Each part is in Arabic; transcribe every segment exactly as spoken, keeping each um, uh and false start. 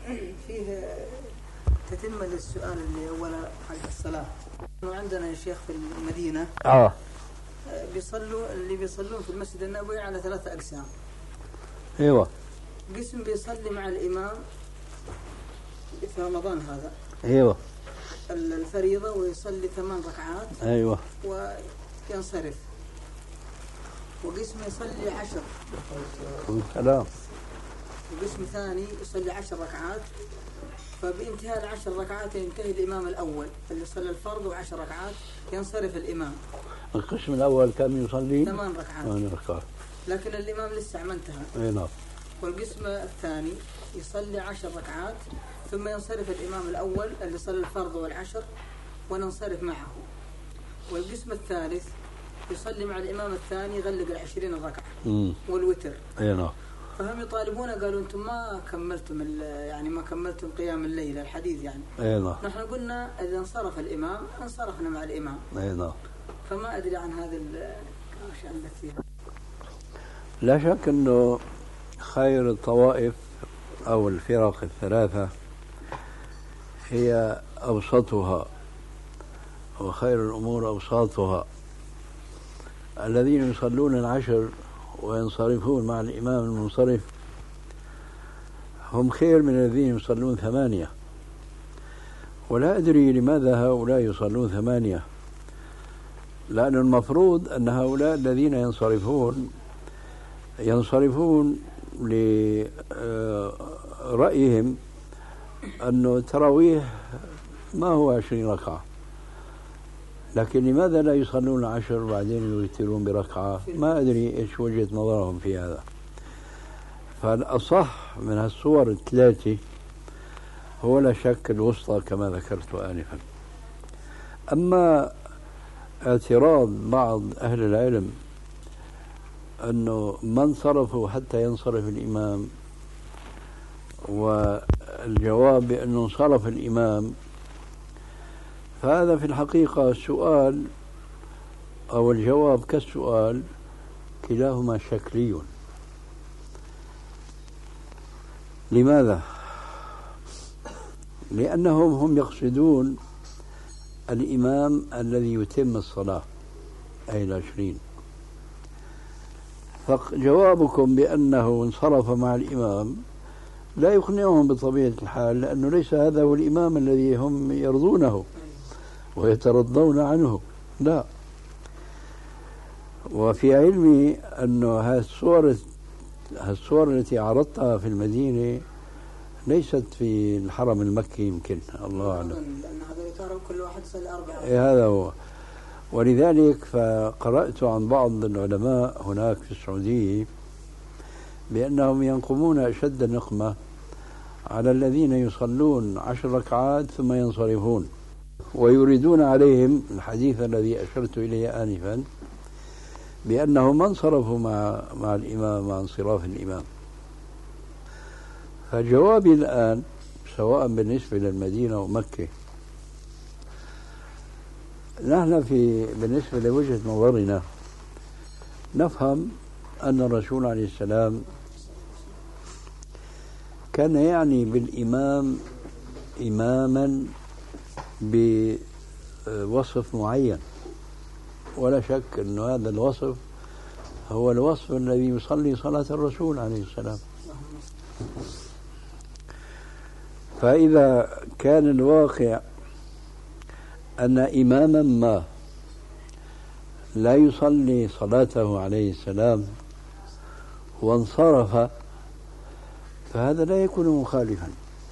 فيه تتم للسؤال اللي أول حق الصلاة. عندنا يا شيخ في المدينة آه بيصلوا اللي بيصلون في المسجد النبوي على ثلاثة أقسام. أيوة. قسم بيصلي مع الإمام في رمضان هذا أيوة الفريضة ويصلي ثمان ركعات. أيوة. وينصرف. وقسم يصلي عشر. سلام. وقسم ثاني يصلي عشر ركعات. فبانتهاء العشر ركعات ينتهي الإمام الأول اللي صلى الفرض وعشر ركعات ينصرف الإمام. القسم الأول كان يصلي ثمان ركعات. ثمان ركعات. لكن الإمام لسه ما انتهى. أي نعم. والقسم الثاني يصلي عشر ركعات ثم ينصرف الإمام الأول اللي صلى الفرض والعشر وننصرف معه. والقسم الثالث يصلي مع الإمام الثاني يغلق العشرين الركعة والوتر. أي نعم. فهم يطالبون قالوا أنتم ما كملتم يعني ما كملتم قيام الليل الحديث يعني. أي نعم. نحن قلنا إذا انصرف الإمام انصرفنا مع الإمام. أي نعم. فما أدري عن هذا وش عندك فيها. لا شك أنه خير الطوائف أو الفرق الثلاثة هي أوسطها، وخير الأمور أوساطها. الذين يصلون العشر وينصرفون مع الإمام المنصرف هم خير من الذين يصلون ثمانية. ولا أدري لماذا هؤلاء يصلون ثمانية، لأن المفروض أن هؤلاء الذين ينصرفون ينصرفون لرأيهم أنه التراويح ما هو عشرين ركعة، لكن لماذا لا يصلون عشر وبعدين يوترون بركعة؟ ما أدري إيش وجهة نظرهم في هذا. فالأصح من هالصور الثلاثة هو لا شك الوسطى كما ذكرت آنفا. أما اعتراض بعض أهل العلم أنه ما انصرفوا حتى ينصرف الإمام، والجواب بأنه انصرف الإمام، فهذا في الحقيقة سؤال أو الجواب كالسؤال كلاهما شكلي. لماذا؟ لأنهم هم يقصدون الإمام الذي يتم الصلاة أي العشرين. فجوابكم بأنه انصرف مع الإمام لا يقنعهم بطبيعة الحال، لأنه ليس هذا هو الإمام الذي هم يرضونه ويترضون عنه. لا. وفي علمي أنه هالصور هالصور التي عرضتها في المدينة ليست في الحرم المكي يمكن، الله أعلم. لأن هذا يتعرف كل واحد صلى أربعة. إيه هذا هو. ولذلك فقرأت عن بعض العلماء هناك في السعودية بأنهم ينقمون أشد النقمة على الذين يصلون عشر ركعات ثم ينصرفون، ويريدون عليهم الحديث الذي أشرت إليه آنفا بأنه ما انصرفوا مع, مع الإمام مع انصراف الإمام. فجوابي الآن سواء بالنسبة للمدينة ومكة، نحن في بالنسبة لوجهة نظرنا نفهم أن الرسول عليه السلام كان يعني بالإمام إماما بوصف معين، ولا شك أن هذا الوصف هو الوصف الذي يصلي صلاة الرسول عليه السلام. فإذا كان الواقع أن إماما ما لا يصلي صلاته عليه السلام وانصرف، فهذا لا يكون مخالفا.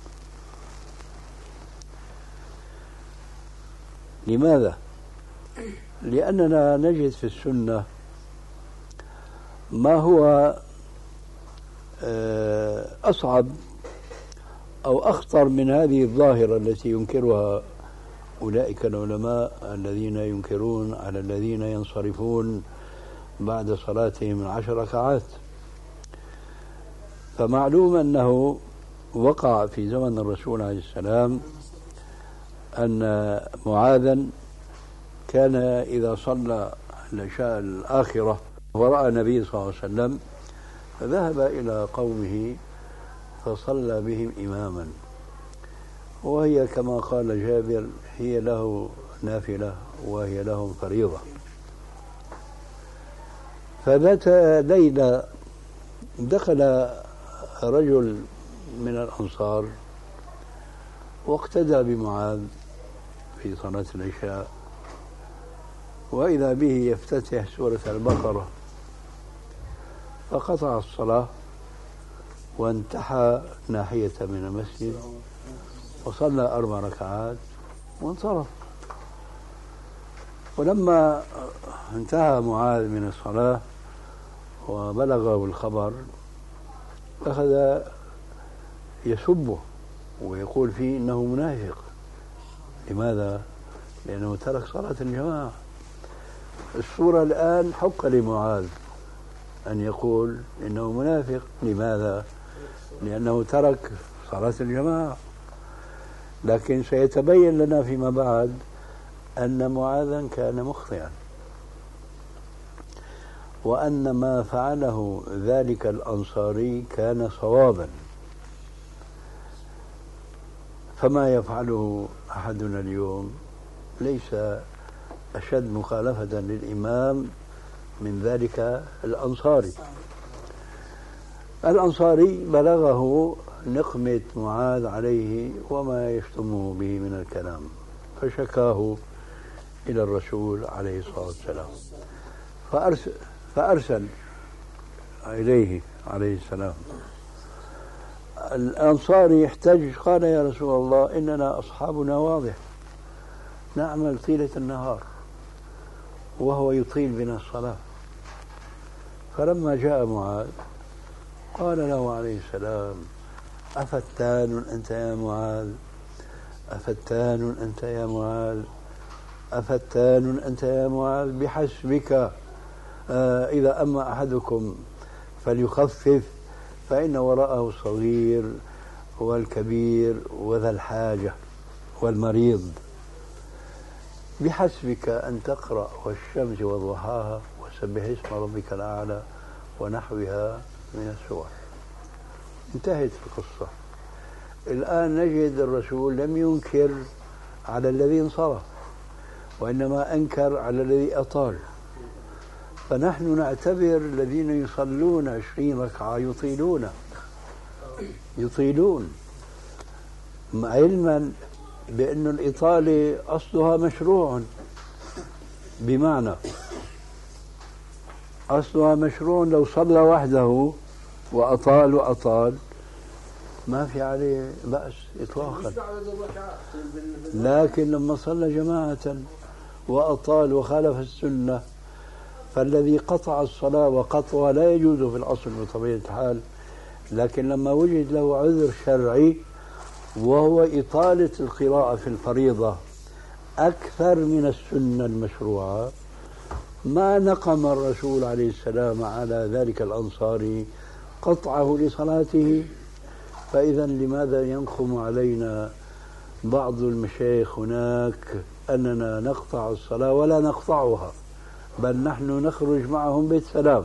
لماذا؟ لأننا نجد في السنة ما هو أصعب أو أخطر من هذه الظاهرة التي ينكرها أولئك العلماء الذين ينكرون على الذين ينصرفون بعد صلاتهم العشر ركعات. فمعلوم أنه وقع في زمن الرسول عليه السلام أن معاذا كان إذا صلى العشاء الآخرة ورأى النبي صلى الله عليه وسلم فذهب إلى قومه فصلى بهم إماما وهي كما قال جابر هي له نافلة وهي لهم فريضة. فذات ليلة دخل رجل من الأنصار واقتدى بمعاذ في صلاة العشاء، وإذا به يفتتح سورة البقرة، فقطع الصلاة وانتحى ناحية من المسجد وصلى أربع ركعات وانصرف. ولما انتهى معاذ من الصلاة وبلغه الخبر أخذ يسبه ويقول فيه إنه منافق. لماذا؟ لأنه ترك صلاة الجماعة. الصورة الآن حق لمعاذ أن يقول إنه منافق. لماذا؟ لأنه ترك صلاة الجماعة. لكن سيتبين لنا فيما بعد أن معاذا كان مخطئا، وأن ما فعله ذلك الأنصاري كان صوابا. فما يفعله أحدنا اليوم ليس أشد مخالفة للإمام من ذلك الأنصاري. الأنصاري بلغه نقمة معاذ عليه وما يشتمه به من الكلام، فشكاه إلى الرسول عليه الصلاة والسلام، فأرسل, فأرسل إليه عليه السلام. الأنصاري يحتج، قال يا رسول الله إننا أصحابنا واضح نعمل طيلة النهار وهو يطيل بنا الصلاة. فلما جاء معاذ قال له عليه السلام أفتان أنت يا معاذ، أفتان أنت يا معاذ، أفتان أنت يا معاذ، بحسبك آه إذا أما أحدكم فليخفف فإن وراءه الصغير والكبير وذا الحاجة والمريض. بحسبك أن تقرأ والشمس وضحاها وسبح اسم ربك الأعلى ونحوها من السور. انتهت القصة. الآن نجد الرسول لم ينكر على الذي انصرف، وإنما أنكر على الذي أطال. فنحن نعتبر الذين يصلون عشرين ركعة يطيلون يطيلون علما بأن الإطالة أصلها مشروع، بمعنى أصلها مشروع. لو صلى وحده وأطال وأطال ما في عليه بأس إطلاقا، لكن لما صلى جماعة وأطال وخالف السنة، فالذي قطع الصلاة وقطعها لا يجوز في الأصل بطبيعة الحال، لكن لما وجد له عذر شرعي وهو إطالة القراءة في الفريضة أكثر من السنة المشروعة، ما نقم الرسول عليه السلام على ذلك الأنصاري قطعه لصلاته. فإذا لماذا ينقم علينا بعض المشايخ هناك أننا نقطع الصلاة ولا نقطعها، بل نحن نخرج معهم بالسلام؟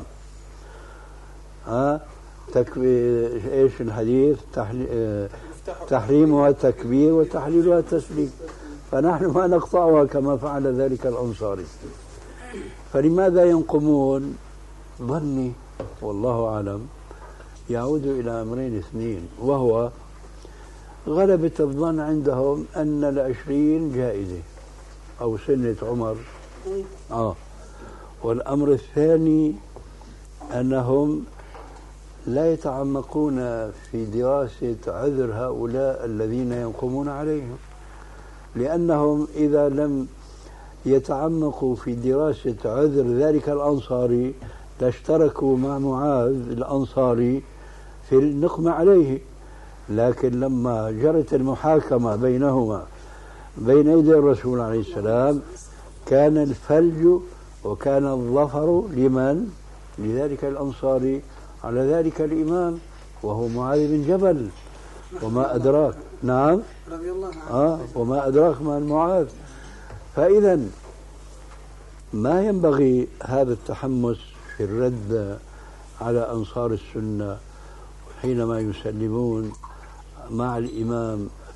ها تكبير ايش الحديث؟ تحلي... تحريمها التكبير وتحليلها التسليم، فنحن ما نقطعها كما فعل ذلك الأنصاري. فلماذا ينقمون؟ ظني والله أعلم يعود إلى أمرين اثنين، وهو غلبة الظن عندهم أن العشرين جائزة أو سنة عمر. آه. والأمر الثاني أنهم لا يتعمقون في دراسة عذر هؤلاء الذين ينقمون عليهم، لأنهم إذا لم يتعمقوا في دراسة عذر ذلك الأنصاري لاشتركوا مع معاذ الأنصاري في النقم عليه. لكن لما جرت المحاكمة بينهما بين يدي الرسول عليه السلام كان الفلج وكان الظفر لمن؟ لذلك الأنصاري على ذلك الإمام وهو معاذ بن جبل. وما أدراك نعم رضي الله عنه آه وما أدراك ما معاذ. فإذا ما ينبغي هذا التحمس في الرد على أنصار السنة حينما يسلمون مع الإمام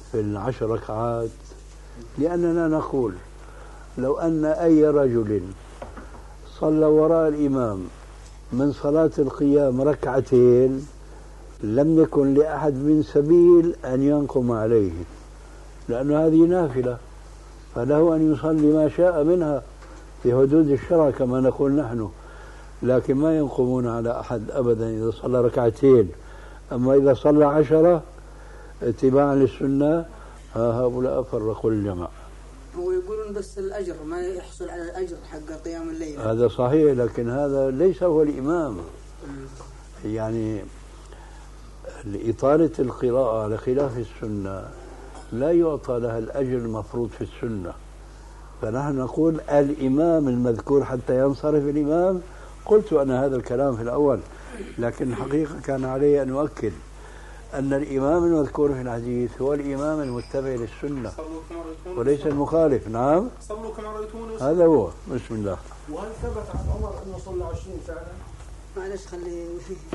في العشر ركعات؟ لأننا نقول لو أن أي رجل صلى وراء الإمام من صلاة القيام ركعتين لم يكن لأحد من سبيل أن ينقم عليه، لأن هذه نافلة، فله أن يصلي ما شاء منها في حدود الشرع كما نقول نحن، لكن ما ينقمون على أحد أبدا إذا صلى ركعتين. أما إذا صلى عشرة اتباعا للسنة هؤلاء فرقوا الجماعة. ويقولون بس الأجر ما يحصل على الأجر حق قيام الليل. هذا صحيح، لكن هذا ليس هو الإمام. يعني لإطالة القراءة على خلاف السنة لا يعطى لها الأجر المفروض في السنة، فنحن نقول الإمام المذكور حتى ينصرف الإمام. قلت أنا هذا الكلام في الأول، لكن الحقيقة كان علي أن أؤكد أن الإمام المذكور في الحديث هو الإمام المتبع للسنة وليس المخالف. نعم، صلوا كما رأيتموني. هذا هو. بسم الله. وهل ثبت عن عمر أنه صلى عشرين فعلا؟ معلش خلي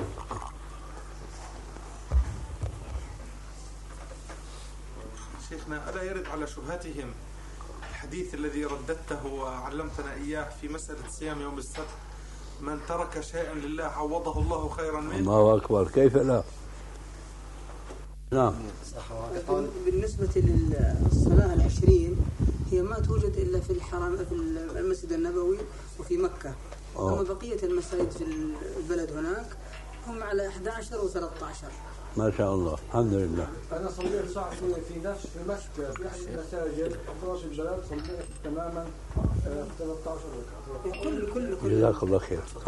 شيخنا، ألا يرد على شبهتهم الحديث الذي رددته وعلمتنا إياه في مسألة صيام يوم السبت؟ من ترك شيئا لله عوضه الله خيرا منه. الله أكبر، كيف لا؟ نعم. بالنسبة للصلاة العشرين هي ما توجد إلا في الحرم، في المسجد النبوي وفي مكة. أوه. أما بقية المساجد في البلد هناك هم على أحد عشر وثلاثة عشر. ما شاء الله، الحمد لله. أنا صليت ساعة في نفس في مكة في أحد المساجد في البلد، صليت تماما ثلاثة عشر ركعة. كل كل كل جزاك الله خير.